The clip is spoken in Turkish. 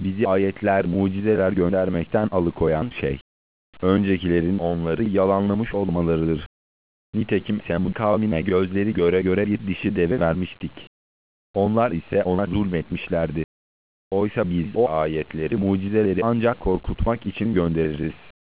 bizi ayetler, mucizeler göndermekten alıkoyan şey, öncekilerin onları yalanlamış olmalarıdır. Nitekim Semud kavmine gözleri göre göre bir dişi deve vermiştik. Onlar ise ona zulmetmişlerdi. Oysa biz o ayetleri, mucizeleri ancak korkutmak için göndeririz.